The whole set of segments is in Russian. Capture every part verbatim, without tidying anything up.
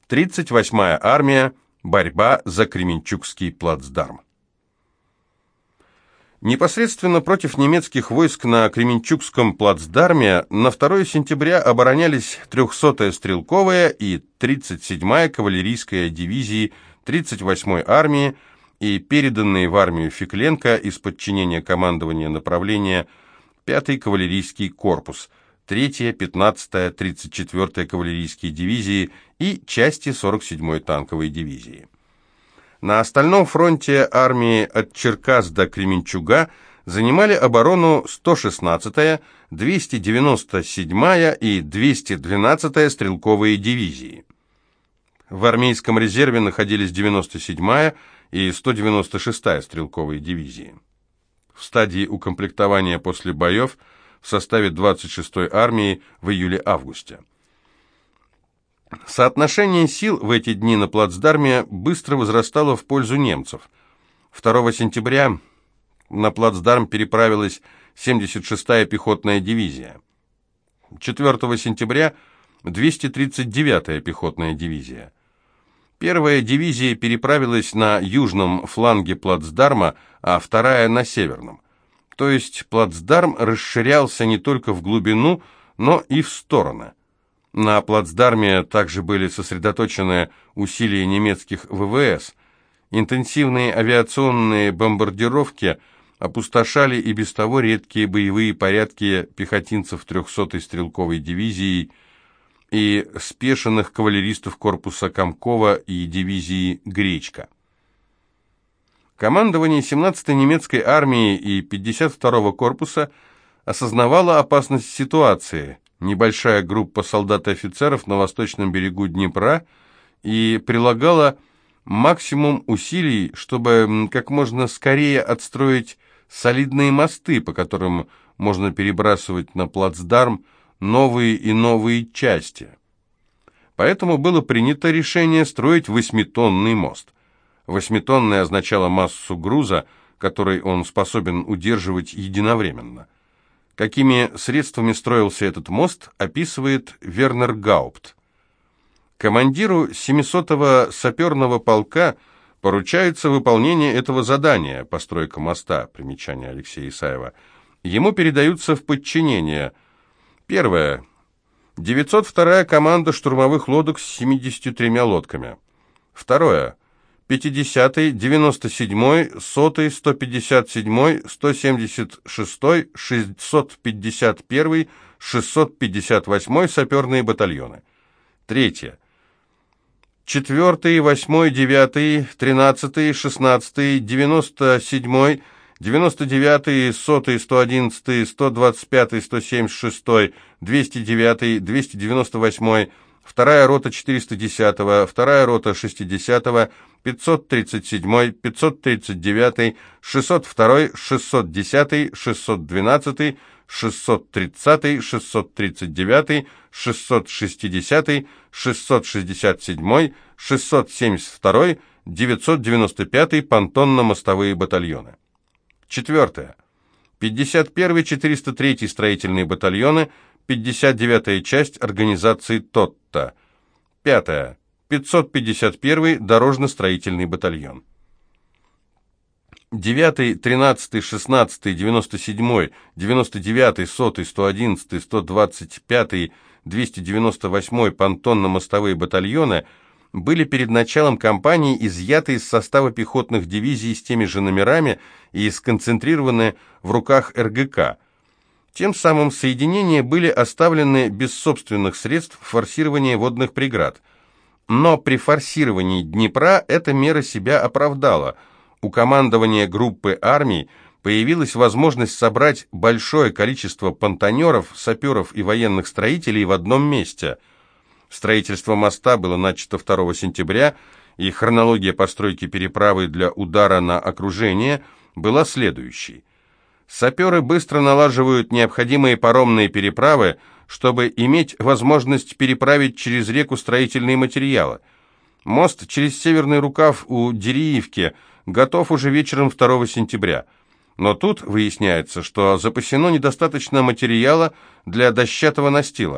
тридцать восьмая армия. Борьба за Кременчугский плацдарм. Непосредственно против немецких войск на Кременчугском плацдарме на второе сентября оборонялись трехсотая стрелковая и тридцать седьмая кавалерийская дивизии тридцать восьмой армии и переданные в армию Фекленко из подчинения командования направления пятый кавалерийский корпус, третья, пятнадцатая, тридцать четвёртая кавалерийские дивизии и части сорок седьмой танковой дивизии. На остальном фронте армии от Черкас до Кременчуга занимали оборону сто шестнадцатая, двести девяносто седьмая и двести двенадцатая стрелковые дивизии. В армейском резерве находились девяносто седьмая и сто девяносто шестая стрелковые дивизии. В стадии укомплектования после боев в составе двадцать шестой армии в июле-августе. Соотношение сил в эти дни на плацдарме быстро возрастало в пользу немцев. второго сентября на плацдарм переправилась семьдесят шестая пехотная дивизия. четвёртого сентября двести тридцать девятая пехотная дивизия. Первая дивизия переправилась на южном фланге плацдарма, а вторая на северном. То есть плацдарм расширялся не только в глубину, но и в стороны. На плацдарме также были сосредоточены усилия немецких вэ вэ эс. Интенсивные авиационные бомбардировки опустошали и без того редкие боевые порядки пехотинцев трехсотой стрелковой дивизии и спешенных кавалеристов корпуса Комкова и дивизии Гречка. Командование семнадцатой немецкой армии и пятьдесят второго корпуса осознавало опасность ситуации. Небольшая группа солдат и офицеров на восточном берегу Днепра и прилагала максимум усилий, чтобы как можно скорее отстроить солидные мосты, по которым можно перебрасывать на плацдарм новые и новые части. Поэтому было принято решение строить восьмитонный мост. Восьмитонный означало массу груза, который он способен удерживать единовременно. Какими средствами строился этот мост, описывает Вернер Гаупт. Командиру семисотого саперного полка поручается выполнение этого задания, постройка моста, примечание Алексея Исаева. Ему передаются в подчинение: первое. девятьсот вторая команда штурмовых лодок с семьюдесятью тремя лодками. Второе. пятидесятый, девяносто седьмой, сотый, сто пятьдесят седьмой, сто семьдесят шестой, шестьсот пятьдесят первый, шестьсот пятьдесят восьмой саперные батальоны. Третье. четвёртый, восьмой, девятый, тринадцатый, шестнадцатый, девяносто седьмой, девяносто девятый, сотый, сто одиннадцатый, сто двадцать пятый, сто семьдесят шестой, двести девятый, двести девяносто восьмой, вторая рота четыреста десятого, вторая рота шестидесятого, пятьсот тридцать седьмой, пятьсот тридцать девятый, шестьсот второй, шестьсот десятый, шестьсот двенадцатый, шестьсот тридцатый, шестьсот тридцать девятый, шестьсот шестидесятый, шестьсот шестьдесят седьмой, шестьсот семьдесят второй, девятьсот девяносто пятый понтонно-мостовые батальоны. Четвертое. пятьдесят первый, четыреста третий строительные батальоны, пятьдесят девятая часть организации ТОТТО. Пятое. пятьсот пятьдесят первый дорожно-строительный батальон. девятый, тринадцатый, шестнадцатый, девяносто седьмой, девяносто девятый, сотый, сто одиннадцатый, сто двадцать пятый, двести девяносто восьмой понтонно-мостовые батальоны были перед началом кампании изъяты из состава пехотных дивизий с теми же номерами и сконцентрированы в руках эр гэ ка. Тем самым соединения были оставлены без собственных средств форсирования водных преград. Но при форсировании Днепра эта мера себя оправдала. У командования группы армий появилась возможность собрать большое количество понтонеров, саперов и военных строителей в одном месте. Строительство моста было начато второго сентября, и хронология постройки переправы для удара на окружение была следующей. Саперы быстро налаживают необходимые паромные переправы, чтобы иметь возможность переправить через реку строительные материалы. Мост через Северный рукав у Дереевки готов уже вечером второго сентября. Но тут выясняется, что запасено недостаточно материала для дощатого настила.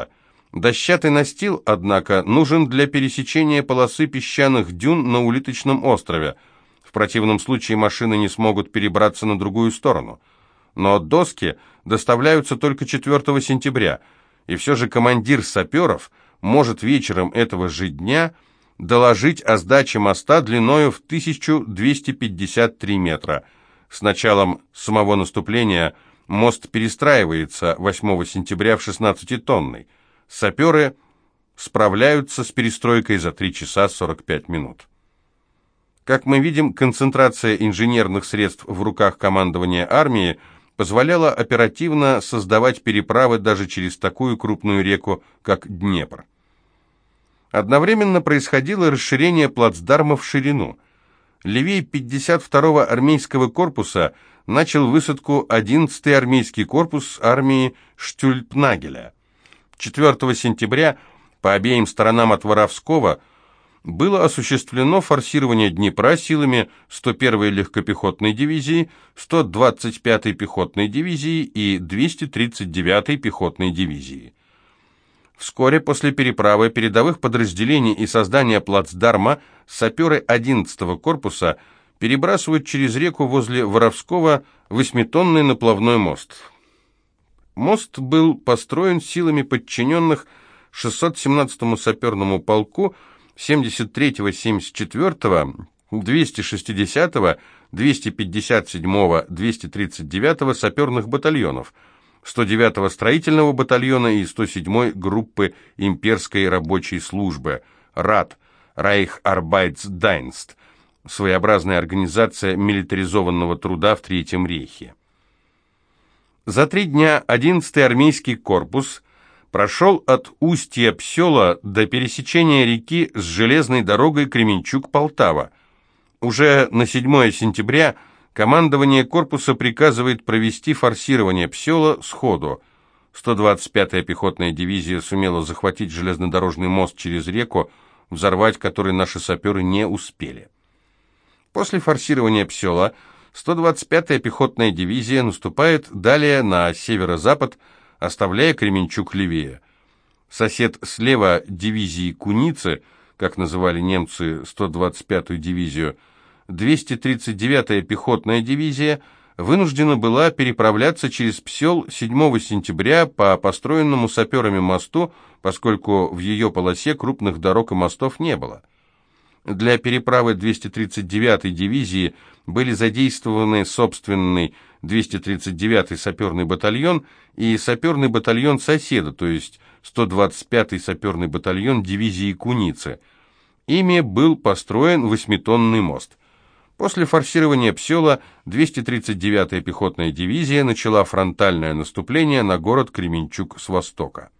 Дощатый настил, однако, нужен для пересечения полосы песчаных дюн на Улиточном острове. В противном случае машины не смогут перебраться на другую сторону. Но доски доставляются только четвёртого сентября, и все же командир саперов может вечером этого же дня доложить о сдаче моста длиною в тысячу двести пятьдесят три метра. С началом самого наступления мост перестраивается восьмого сентября в шестнадцатитонный. Саперы справляются с перестройкой за три часа сорок пять минут. Как мы видим, концентрация инженерных средств в руках командования армии позволяла оперативно создавать переправы даже через такую крупную реку, как Днепр. Одновременно происходило расширение плацдарма в ширину. Левее пятьдесят второго армейского корпуса начал высадку одиннадцатый армейский корпус армии Штюльпнагеля. четвёртого сентября по обеим сторонам от Воровского было осуществлено форсирование Днепра силами сто первой легкопехотной дивизии, сто двадцать пятой пехотной дивизии и двести тридцать девятой пехотной дивизии. Вскоре после переправы передовых подразделений и создания плацдарма саперы одиннадцатого корпуса перебрасывают через реку возле Воровского восьмитонный наплавной мост. Мост был построен силами подчиненных шестьсот семнадцатому саперному полку, семьдесят третьего, семьдесят четвёртого, двести шестидесятого, двести пятьдесят седьмого, двести тридцать девятого саперных батальонов, сто девятого строительного батальона и сто седьмой группы имперской рабочей службы, РАД, Рейхсарбайтсдайнст, своеобразная организация милитаризованного труда в Третьем рейхе. За три дня одиннадцатый армейский корпус прошел от устья Псела до пересечения реки с железной дорогой Кременчуг-Полтава. Уже на седьмое сентября командование корпуса приказывает провести форсирование Псела сходу. сто двадцать пятая пехотная дивизия сумела захватить железнодорожный мост через реку, взорвать который наши саперы не успели. После форсирования Псела сто двадцать пятая пехотная дивизия наступает далее на северо-запад, оставляя Кременчуг левее. Сосед слева дивизии Куницы, как называли немцы сто двадцать пятую дивизию, двести тридцать девятая пехотная дивизия вынуждена была переправляться через Псел седьмого сентября по построенному саперами мосту, поскольку в ее полосе крупных дорог и мостов не было. Для переправы двести тридцать девятой дивизии были задействованы собственный двести тридцать девятый саперный батальон и саперный батальон соседа, то есть сто двадцать пятый саперный батальон дивизии Куницы. Ими был построен восьмитонный мост. После форсирования Псела двести тридцать девятая пехотная дивизия начала фронтальное наступление на город Кременчуг с востока.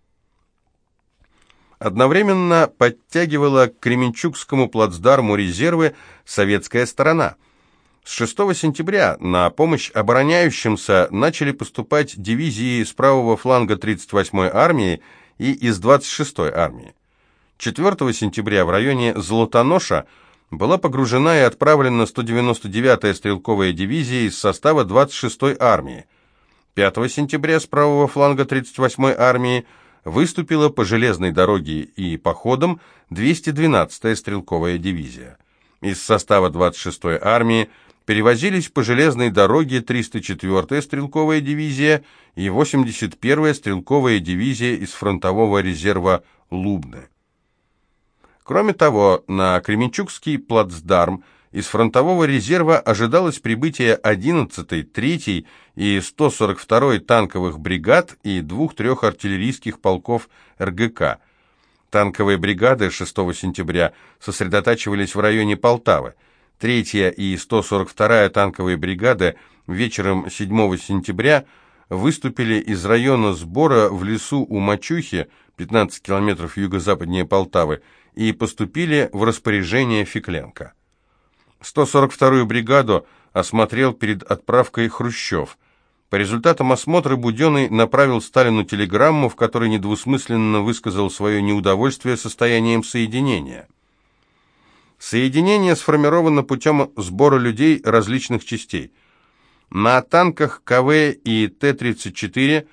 Одновременно подтягивала к Кременчугскому плацдарму резервы советская сторона. С шестого сентября на помощь обороняющимся начали поступать дивизии с правого фланга тридцать восьмой армии и из двадцать шестой армии. четвёртого сентября в районе Золотоноша была погружена и отправлена сто девяносто девятая стрелковая дивизия из состава двадцать шестой армии. пятого сентября с правого фланга тридцать восьмой армии выступила по железной дороге и походам двести двенадцатая стрелковая дивизия. Из состава двадцать шестой армии перевозились по железной дороге триста четвёртая стрелковая дивизия и восемьдесят первая стрелковая дивизия из фронтового резерва Лубны. Кроме того, на Кременчугский плацдарм из фронтового резерва ожидалось прибытие одиннадцатой, третьей и сто сорок второй танковых бригад и двух-трех артиллерийских полков эр гэ ка. Танковые бригады шестого сентября сосредотачивались в районе Полтавы. третья и сто сорок вторая танковые бригады вечером седьмого сентября выступили из района сбора в лесу у Мачухи, пятнадцать километров юго-западнее Полтавы, и поступили в распоряжение Фекленко. сто сорок вторую бригаду осмотрел перед отправкой Хрущев. По результатам осмотра Буденный направил Сталину телеграмму, в которой недвусмысленно высказал свое неудовольствие состоянием соединения. Соединение сформировано путем сбора людей различных частей. На танках ка вэ и тэ тридцать четыре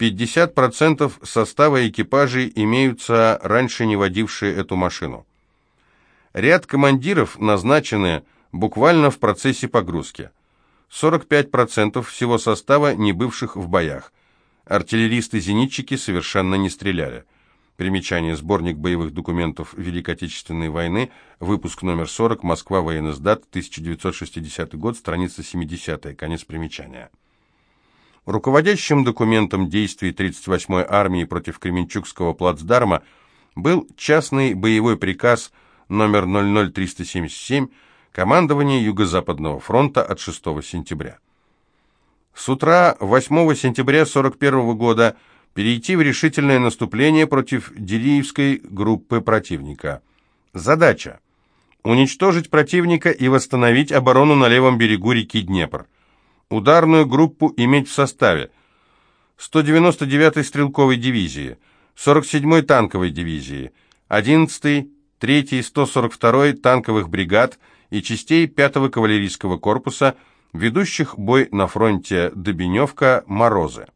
пятьдесят процентов состава экипажей имеются раньше не водившие эту машину. Ряд командиров назначены буквально в процессе погрузки. сорок пять процентов всего состава не бывших в боях. Артиллеристы-зенитчики совершенно не стреляли. Примечание. Сборник боевых документов Великой Отечественной войны, выпуск номер сорок, Москва, военноиздат, тысяча девятьсот шестидесятый год, страница семидесятая, конец примечания. Руководящим документом действий тридцать восьмой армии против Кременчугского плацдарма был частный боевой приказ номер ноль ноль триста семьдесят семь командования Юго-Западного фронта от шестого сентября. С утра восьмого сентября сорок первого года перейти в решительное наступление против Дилиевской группы противника. Задача – уничтожить противника и восстановить оборону на левом берегу реки Днепр. Ударную группу иметь в составе сто девяносто девятой стрелковой дивизии, сорок седьмой танковой дивизии, одиннадцатой, третьей, сто сорок второй танковых бригад и частей пятого кавалерийского корпуса, ведущих бой на фронте Добеневка-Морозы.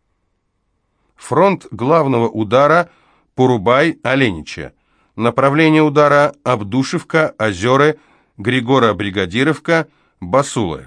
Фронт главного удара Порубай-Оленичи. Направление удара Абдушевка, Озеры, Григоро-Бригадировка, Басулы.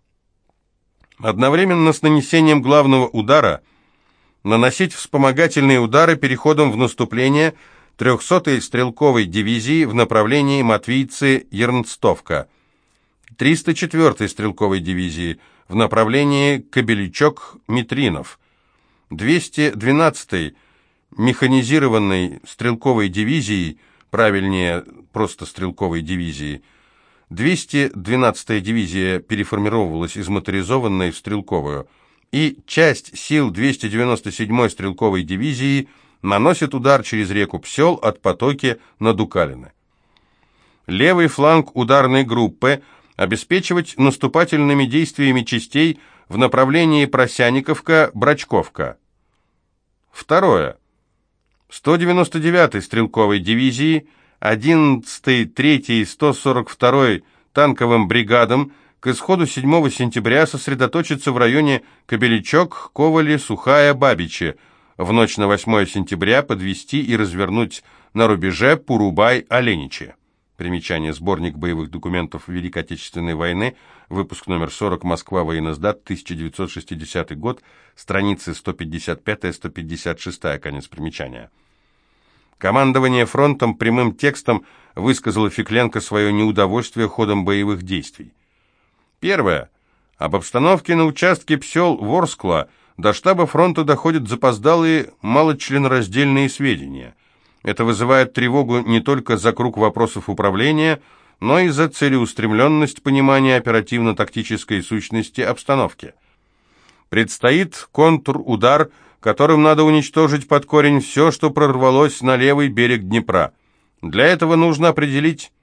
Одновременно с нанесением главного удара наносить вспомогательные удары переходом в наступление трехсотой стрелковой дивизии в направлении Матвийцы-Ернстовка, триста четвёртой стрелковой дивизии в направлении Кобелячок-Митринов, двести двенадцатой механизированной стрелковой дивизии, правильнее просто стрелковой дивизии, двести двенадцатая дивизия переформировалась из моторизованной в стрелковую, и часть сил двухсот девяносто седьмой стрелковой дивизии наносит удар через реку Псел от Потоки на Дукалины. Левый фланг ударной группы обеспечивать наступательными действиями частей в направлении Просяниковка-Брачковка. Второе. сто девяносто девятой стрелковой дивизии, одиннадцатой, третьей, сто сорок второй танковым бригадам к исходу седьмого сентября сосредоточиться в районе Кобелячок, Ковали, Сухая, Бабичи, в ночь на восьмое сентября подвести и развернуть на рубеже Порубай-Оленичи. Примечание. Сборник боевых документов Великой Отечественной войны, выпуск номер сорок, Москва, военноиздат, тысяча девятьсот шестидесятый год, страницы сто пятьдесят пятая — сто пятьдесят шестая, конец примечания. Командование фронтом прямым текстом высказало Фекленко свое неудовольствие ходом боевых действий. Первое. Об обстановке на участке Псел-Ворскла до штаба фронта доходят запоздалые, малочленораздельные сведения. Это вызывает тревогу не только за круг вопросов управления, но и за целеустремленность понимания оперативно-тактической сущности обстановки. Предстоит контрудар, которым надо уничтожить под корень все, что прорвалось на левый берег Днепра. Для этого нужно определить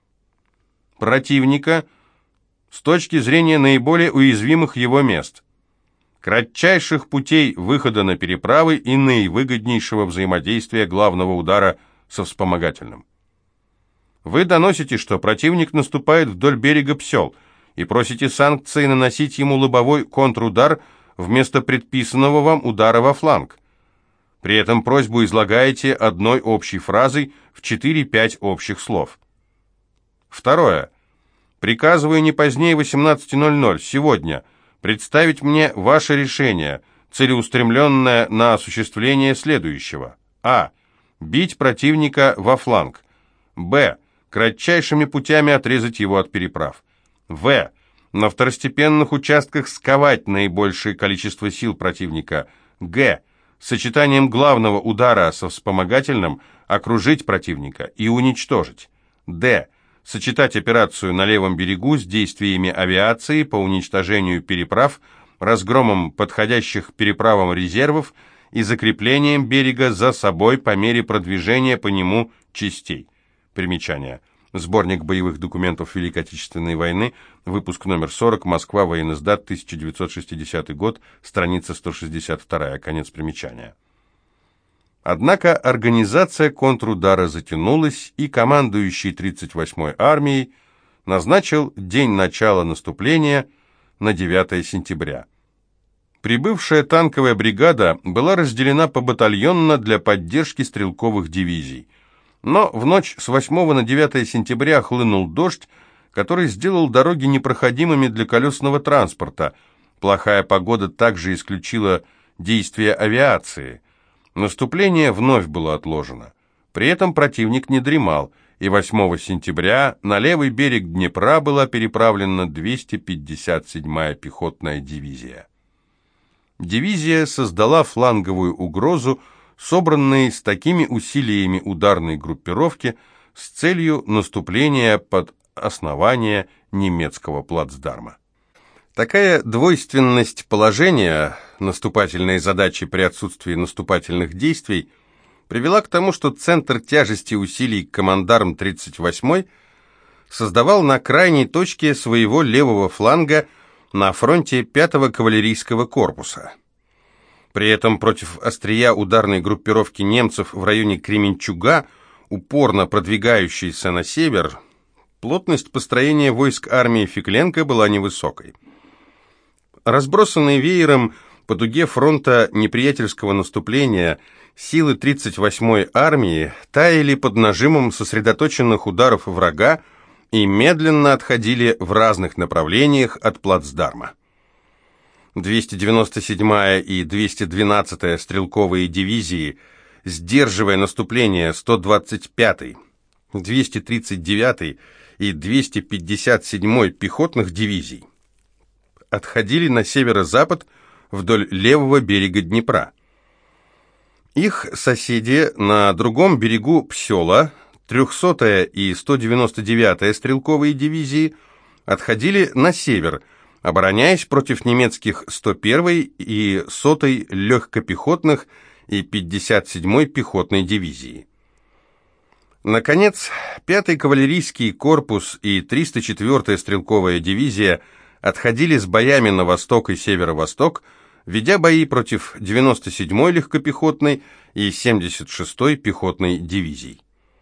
противника с точки зрения наиболее уязвимых его мест, кратчайших путей выхода на переправы и наивыгоднейшего взаимодействия главного удара со вспомогательным. Вы доносите, что противник наступает вдоль берега Псел, и просите санкции наносить ему лобовой контрудар вместо предписанного вам удара во фланг. При этом просьбу излагаете одной общей фразой в четыре-пять общих слов. Второе. Приказываю не позднее восемнадцати ноль-ноль сегодня представить мне ваше решение, целеустремленное на осуществление следующего. А. Бить противника во фланг. Б. Кратчайшими путями отрезать его от переправ. В. На второстепенных участках сковать наибольшее количество сил противника. Г. Сочетанием главного удара со вспомогательным окружить противника и уничтожить. Д. Сочетать операцию на левом берегу с действиями авиации по уничтожению переправ, разгромом подходящих к переправам резервов и закреплением берега за собой по мере продвижения по нему частей. Примечание. Сборник боевых документов Великой Отечественной войны, выпуск номер сорок, Москва, военноиздат, тысяча девятьсот шестидесятый год, страница сто шестьдесят вторая, конец примечания. Однако организация контрудара затянулась, и командующий тридцать восьмой армией назначил день начала наступления на девятое сентября. Прибывшая танковая бригада была разделена побатальонно для поддержки стрелковых дивизий. Но в ночь с восьмого на девятое сентября хлынул дождь, который сделал дороги непроходимыми для колесного транспорта. Плохая погода также исключила действия авиации. Наступление вновь было отложено. При этом противник не дремал, и восьмого сентября на левый берег Днепра была переправлена двести пятьдесят седьмая пехотная дивизия. Дивизия создала фланговую угрозу, собранной с такими усилиями ударной группировки с целью наступления под основание немецкого плацдарма. Такая двойственность положения, наступательной задачи при отсутствии наступательных действий, привела к тому, что центр тяжести усилий командарм тридцать восьмой создавал на крайней точке своего левого фланга на фронте пятого кавалерийского корпуса. При этом против острия ударной группировки немцев в районе Кременчуга, упорно продвигающейся на север, плотность построения войск армии Фекленко была невысокой. Разбросанные веером по дуге фронта неприятельского наступления, силы тридцать восьмой армии таяли под нажимом сосредоточенных ударов врага и медленно отходили в разных направлениях от плацдарма. двести девяносто седьмая и двести двенадцатая стрелковые дивизии, сдерживая наступление сто двадцать пятой, двести тридцать девятой и двести пятьдесят седьмой пехотных дивизий, отходили на северо-запад вдоль левого берега Днепра. Их соседи на другом берегу Псела, трехсотая и сто девяносто девятая стрелковые дивизии, отходили на север, обороняясь против немецких сто первой и сотой легкопехотных и пятьдесят седьмой пехотной дивизии. Наконец, пятый кавалерийский корпус и триста четвёртая стрелковая дивизия отходили с боями на восток и северо-восток, ведя бои против девяносто седьмой легкопехотной и семьдесят шестой пехотной дивизий.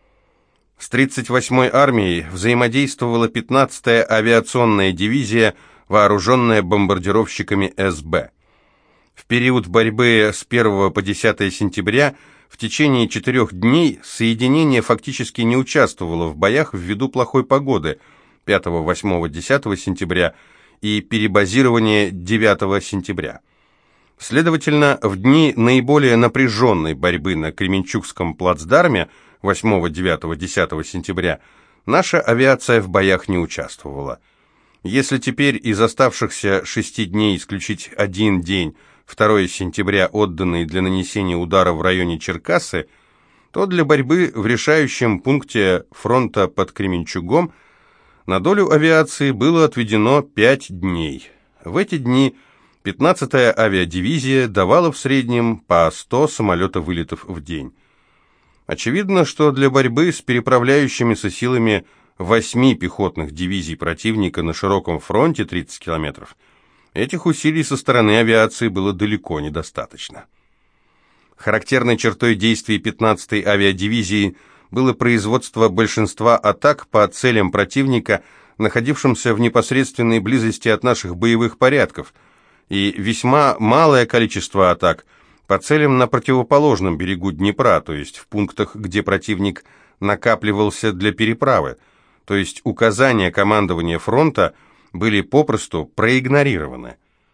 С тридцать восьмой армией взаимодействовала пятнадцатая авиационная дивизия, вооруженная бомбардировщиками эс бэ. В период борьбы с первого по десятое сентября в течение четырех дней соединение фактически не участвовало в боях ввиду плохой погоды пятого, восьмого, десятого сентября и перебазирования девятого сентября. Следовательно, в дни наиболее напряженной борьбы на Кременчугском плацдарме восьмого, девятого, десятого сентября наша авиация в боях не участвовала. Если теперь из оставшихся шести дней исключить один день, второго сентября, отданный для нанесения удара в районе Черкассы, то для борьбы в решающем пункте фронта под Кременчугом на долю авиации было отведено пять дней. В эти дни пятнадцатая авиадивизия давала в среднем по сто самолета-вылетов в день. Очевидно, что для борьбы с переправляющимися силами восьми пехотных дивизий противника на широком фронте тридцать километров этих усилий со стороны авиации было далеко недостаточно. Характерной чертой действий пятнадцатой авиадивизии было производство большинства атак по целям противника, находившимся в непосредственной близости от наших боевых порядков, и весьма малое количество атак по целям на противоположном берегу Днепра, то есть в пунктах, где противник накапливался для переправы, то есть указания командования фронта были попросту проигнорированы.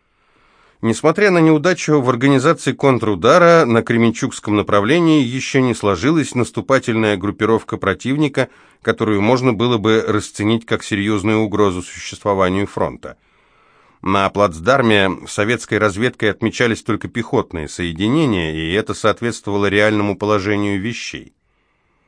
Несмотря на неудачу в организации контрудара, на Кременчугском направлении еще не сложилась наступательная группировка противника, которую можно было бы расценить как серьезную угрозу существованию фронта. На плацдарме советской разведкой отмечались только пехотные соединения, и это соответствовало реальному положению вещей.